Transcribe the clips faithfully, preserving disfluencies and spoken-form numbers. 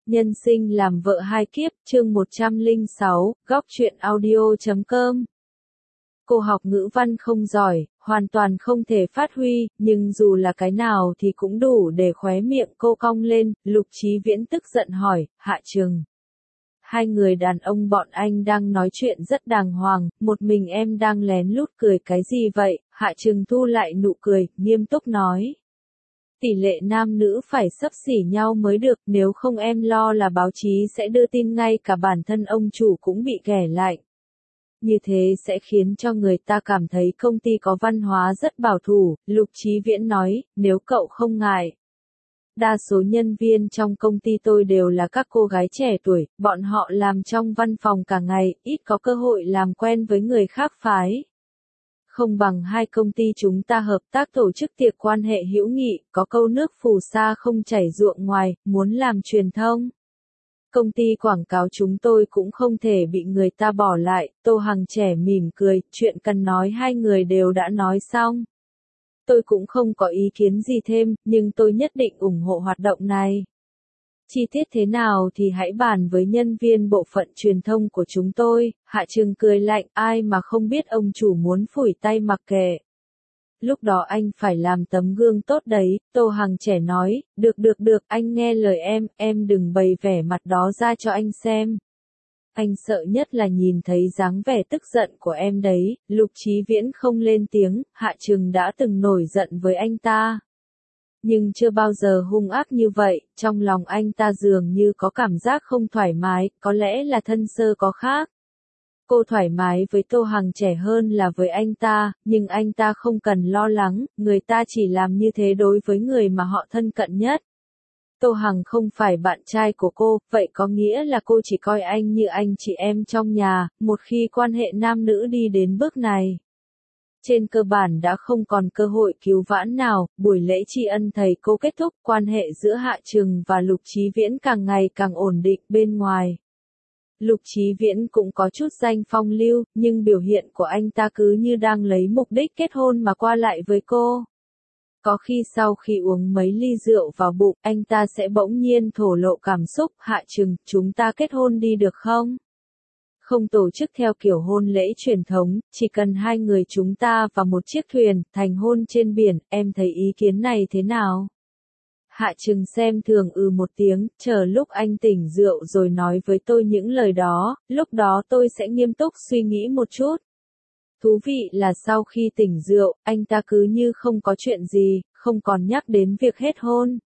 Nhân sinh làm vợ hai kiếp, chương một trăm lẻ sáu, góc truyện audio chấm com. Cô học ngữ văn không giỏi, hoàn toàn không thể phát huy, nhưng dù là cái nào thì cũng đủ để khóe miệng cô cong lên. Lục Chí Viễn tức giận hỏi, Hạ Trừng. Hai người đàn ông bọn anh đang nói chuyện rất đàng hoàng, một mình em đang lén lút cười cái gì vậy? Hạ Trừng thu lại nụ cười, nghiêm túc nói. Tỷ lệ nam nữ phải xấp xỉ nhau mới được, nếu không em lo là báo chí sẽ đưa tin ngay cả bản thân ông chủ cũng bị ghẻ lạnh. Như thế sẽ khiến cho người ta cảm thấy công ty có văn hóa rất bảo thủ, Lục Chí Viễn nói, nếu cậu không ngại. Đa số nhân viên trong công ty tôi đều là các cô gái trẻ tuổi, bọn họ làm trong văn phòng cả ngày, ít có cơ hội làm quen với người khác phái. Không bằng hai công ty chúng ta hợp tác tổ chức tiệc quan hệ hữu nghị, có câu nước phù sa không chảy ruộng ngoài, muốn làm truyền thông. Công ty quảng cáo chúng tôi cũng không thể bị người ta bỏ lại, Tô Hằng trẻ mỉm cười, chuyện cần nói hai người đều đã nói xong. Tôi cũng không có ý kiến gì thêm, nhưng tôi nhất định ủng hộ hoạt động này. Chi tiết thế nào thì hãy bàn với nhân viên bộ phận truyền thông của chúng tôi. Hạ Trừng cười lạnh, ai mà không biết ông chủ muốn phủi tay mặc kệ. Lúc đó anh phải làm tấm gương tốt đấy, Tô Hằng trẻ nói, được được được, anh nghe lời em, em đừng bày vẻ mặt đó ra cho anh xem. Anh sợ nhất là nhìn thấy dáng vẻ tức giận của em đấy. Lục Chí Viễn không lên tiếng, Hạ Trừng đã từng nổi giận với anh ta. Nhưng chưa bao giờ hung ác như vậy, trong lòng anh ta dường như có cảm giác không thoải mái, có lẽ là thân sơ có khác. Cô thoải mái với Tô Hằng trẻ hơn là với anh ta, nhưng anh ta không cần lo lắng, người ta chỉ làm như thế đối với người mà họ thân cận nhất. Tô Hằng không phải bạn trai của cô, vậy có nghĩa là cô chỉ coi anh như anh chị em trong nhà, một khi quan hệ nam nữ đi đến bước này. Trên cơ bản đã không còn cơ hội cứu vãn nào, buổi lễ tri ân thầy cô kết thúc, quan hệ giữa Hạ Trừng và Lục Chí Viễn càng ngày càng ổn định bên ngoài. Lục Chí Viễn cũng có chút danh phong lưu, nhưng biểu hiện của anh ta cứ như đang lấy mục đích kết hôn mà qua lại với cô. Có khi sau khi uống mấy ly rượu vào bụng, anh ta sẽ bỗng nhiên thổ lộ cảm xúc, Hạ Trừng, chúng ta kết hôn đi được không? Không tổ chức theo kiểu hôn lễ truyền thống, chỉ cần hai người chúng ta và một chiếc thuyền, thành hôn trên biển, em thấy ý kiến này thế nào? Hạ Trừng xem thường ừ một tiếng, chờ lúc anh tỉnh rượu rồi nói với tôi những lời đó, lúc đó tôi sẽ nghiêm túc suy nghĩ một chút. Thú vị là sau khi tỉnh rượu, anh ta cứ như không có chuyện gì, không còn nhắc đến việc hết hôn.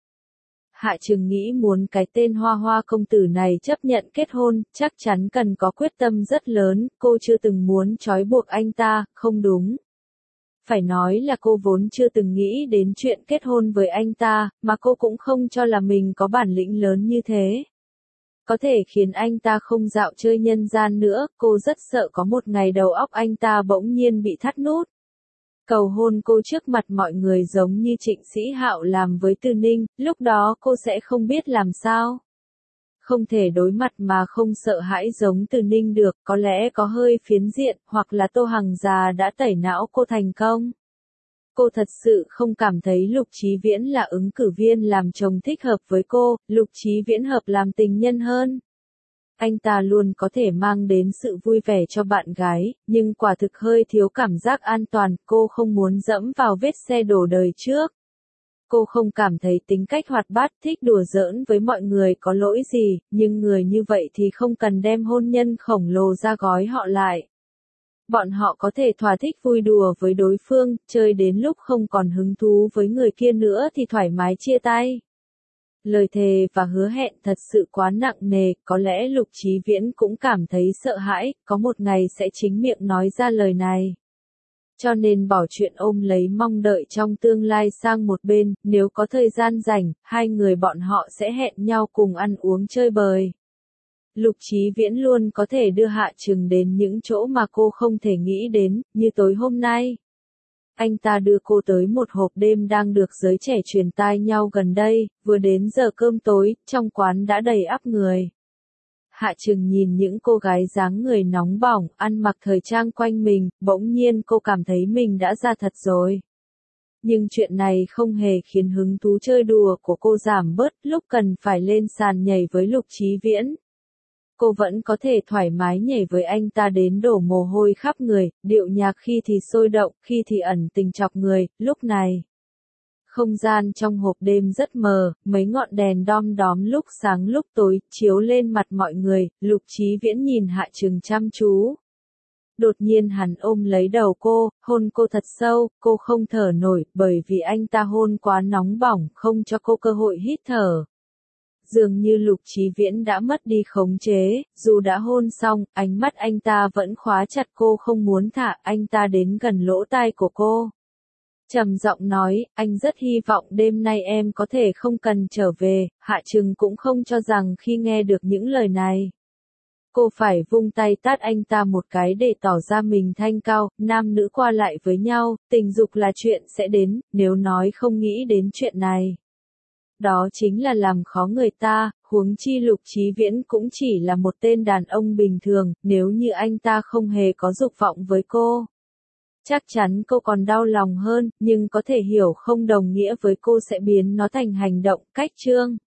Hạ Trừng nghĩ muốn cái tên Hoa Hoa công tử này chấp nhận kết hôn, chắc chắn cần có quyết tâm rất lớn, cô chưa từng muốn trói buộc anh ta, không đúng. Phải nói là cô vốn chưa từng nghĩ đến chuyện kết hôn với anh ta, mà cô cũng không cho là mình có bản lĩnh lớn như thế. Có thể khiến anh ta không dạo chơi nhân gian nữa, cô rất sợ có một ngày đầu óc anh ta bỗng nhiên bị thắt nút. Cầu hôn cô trước mặt mọi người giống như Trịnh Sĩ Hạo làm với Từ Ninh, lúc đó cô sẽ không biết làm sao. Không thể đối mặt mà không sợ hãi giống Từ Ninh được, có lẽ có hơi phiến diện, hoặc là Tô Hằng già đã tẩy não cô thành công. Cô thật sự không cảm thấy Lục Chí Viễn là ứng cử viên làm chồng thích hợp với cô, Lục Chí Viễn hợp làm tình nhân hơn. Anh ta luôn có thể mang đến sự vui vẻ cho bạn gái, nhưng quả thực hơi thiếu cảm giác an toàn, cô không muốn dẫm vào vết xe đổ đời trước. Cô không cảm thấy tính cách hoạt bát, thích đùa giỡn với mọi người có lỗi gì, nhưng người như vậy thì không cần đem hôn nhân khổng lồ ra gói họ lại. Bọn họ có thể thỏa thích vui đùa với đối phương, chơi đến lúc không còn hứng thú với người kia nữa thì thoải mái chia tay. Lời thề và hứa hẹn thật sự quá nặng nề, có lẽ Lục Chí Viễn cũng cảm thấy sợ hãi, có một ngày sẽ chính miệng nói ra lời này. Cho nên bỏ chuyện ôm lấy mong đợi trong tương lai sang một bên, nếu có thời gian rảnh, hai người bọn họ sẽ hẹn nhau cùng ăn uống chơi bời. Lục Chí Viễn luôn có thể đưa Hạ Trừng đến những chỗ mà cô không thể nghĩ đến, như tối hôm nay. Anh ta đưa cô tới một hộp đêm đang được giới trẻ truyền tai nhau gần đây, vừa đến giờ cơm tối, trong quán đã đầy ắp người. Hạ Trừng nhìn những cô gái dáng người nóng bỏng, ăn mặc thời trang quanh mình, bỗng nhiên cô cảm thấy mình đã già thật rồi. Nhưng chuyện này không hề khiến hứng thú chơi đùa của cô giảm bớt lúc cần phải lên sàn nhảy với Lục Chí Viễn. Cô vẫn có thể thoải mái nhảy với anh ta đến đổ mồ hôi khắp người, điệu nhạc khi thì sôi động, khi thì ẩn tình chọc người, lúc này. Không gian trong hộp đêm rất mờ, mấy ngọn đèn đom đóm lúc sáng lúc tối, chiếu lên mặt mọi người, Lục Chí Viễn nhìn Hạ Trừng chăm chú. Đột nhiên hắn ôm lấy đầu cô, hôn cô thật sâu, cô không thở nổi, bởi vì anh ta hôn quá nóng bỏng, không cho cô cơ hội hít thở. Dường như Lục Chí Viễn đã mất đi khống chế, dù đã hôn xong, ánh mắt anh ta vẫn khóa chặt cô không muốn thả, anh ta đến gần lỗ tai của cô. Trầm giọng nói, anh rất hy vọng đêm nay em có thể không cần trở về, Hạ Trừng cũng không cho rằng khi nghe được những lời này. Cô phải vung tay tát anh ta một cái để tỏ ra mình thanh cao, nam nữ qua lại với nhau, tình dục là chuyện sẽ đến, nếu nói không nghĩ đến chuyện này. Đó chính là làm khó người ta, huống chi Lục Chí Viễn cũng chỉ là một tên đàn ông bình thường, nếu như anh ta không hề có dục vọng với cô. Chắc chắn cô còn đau lòng hơn, nhưng có thể hiểu không đồng nghĩa với cô sẽ biến nó thành hành động, cách chương.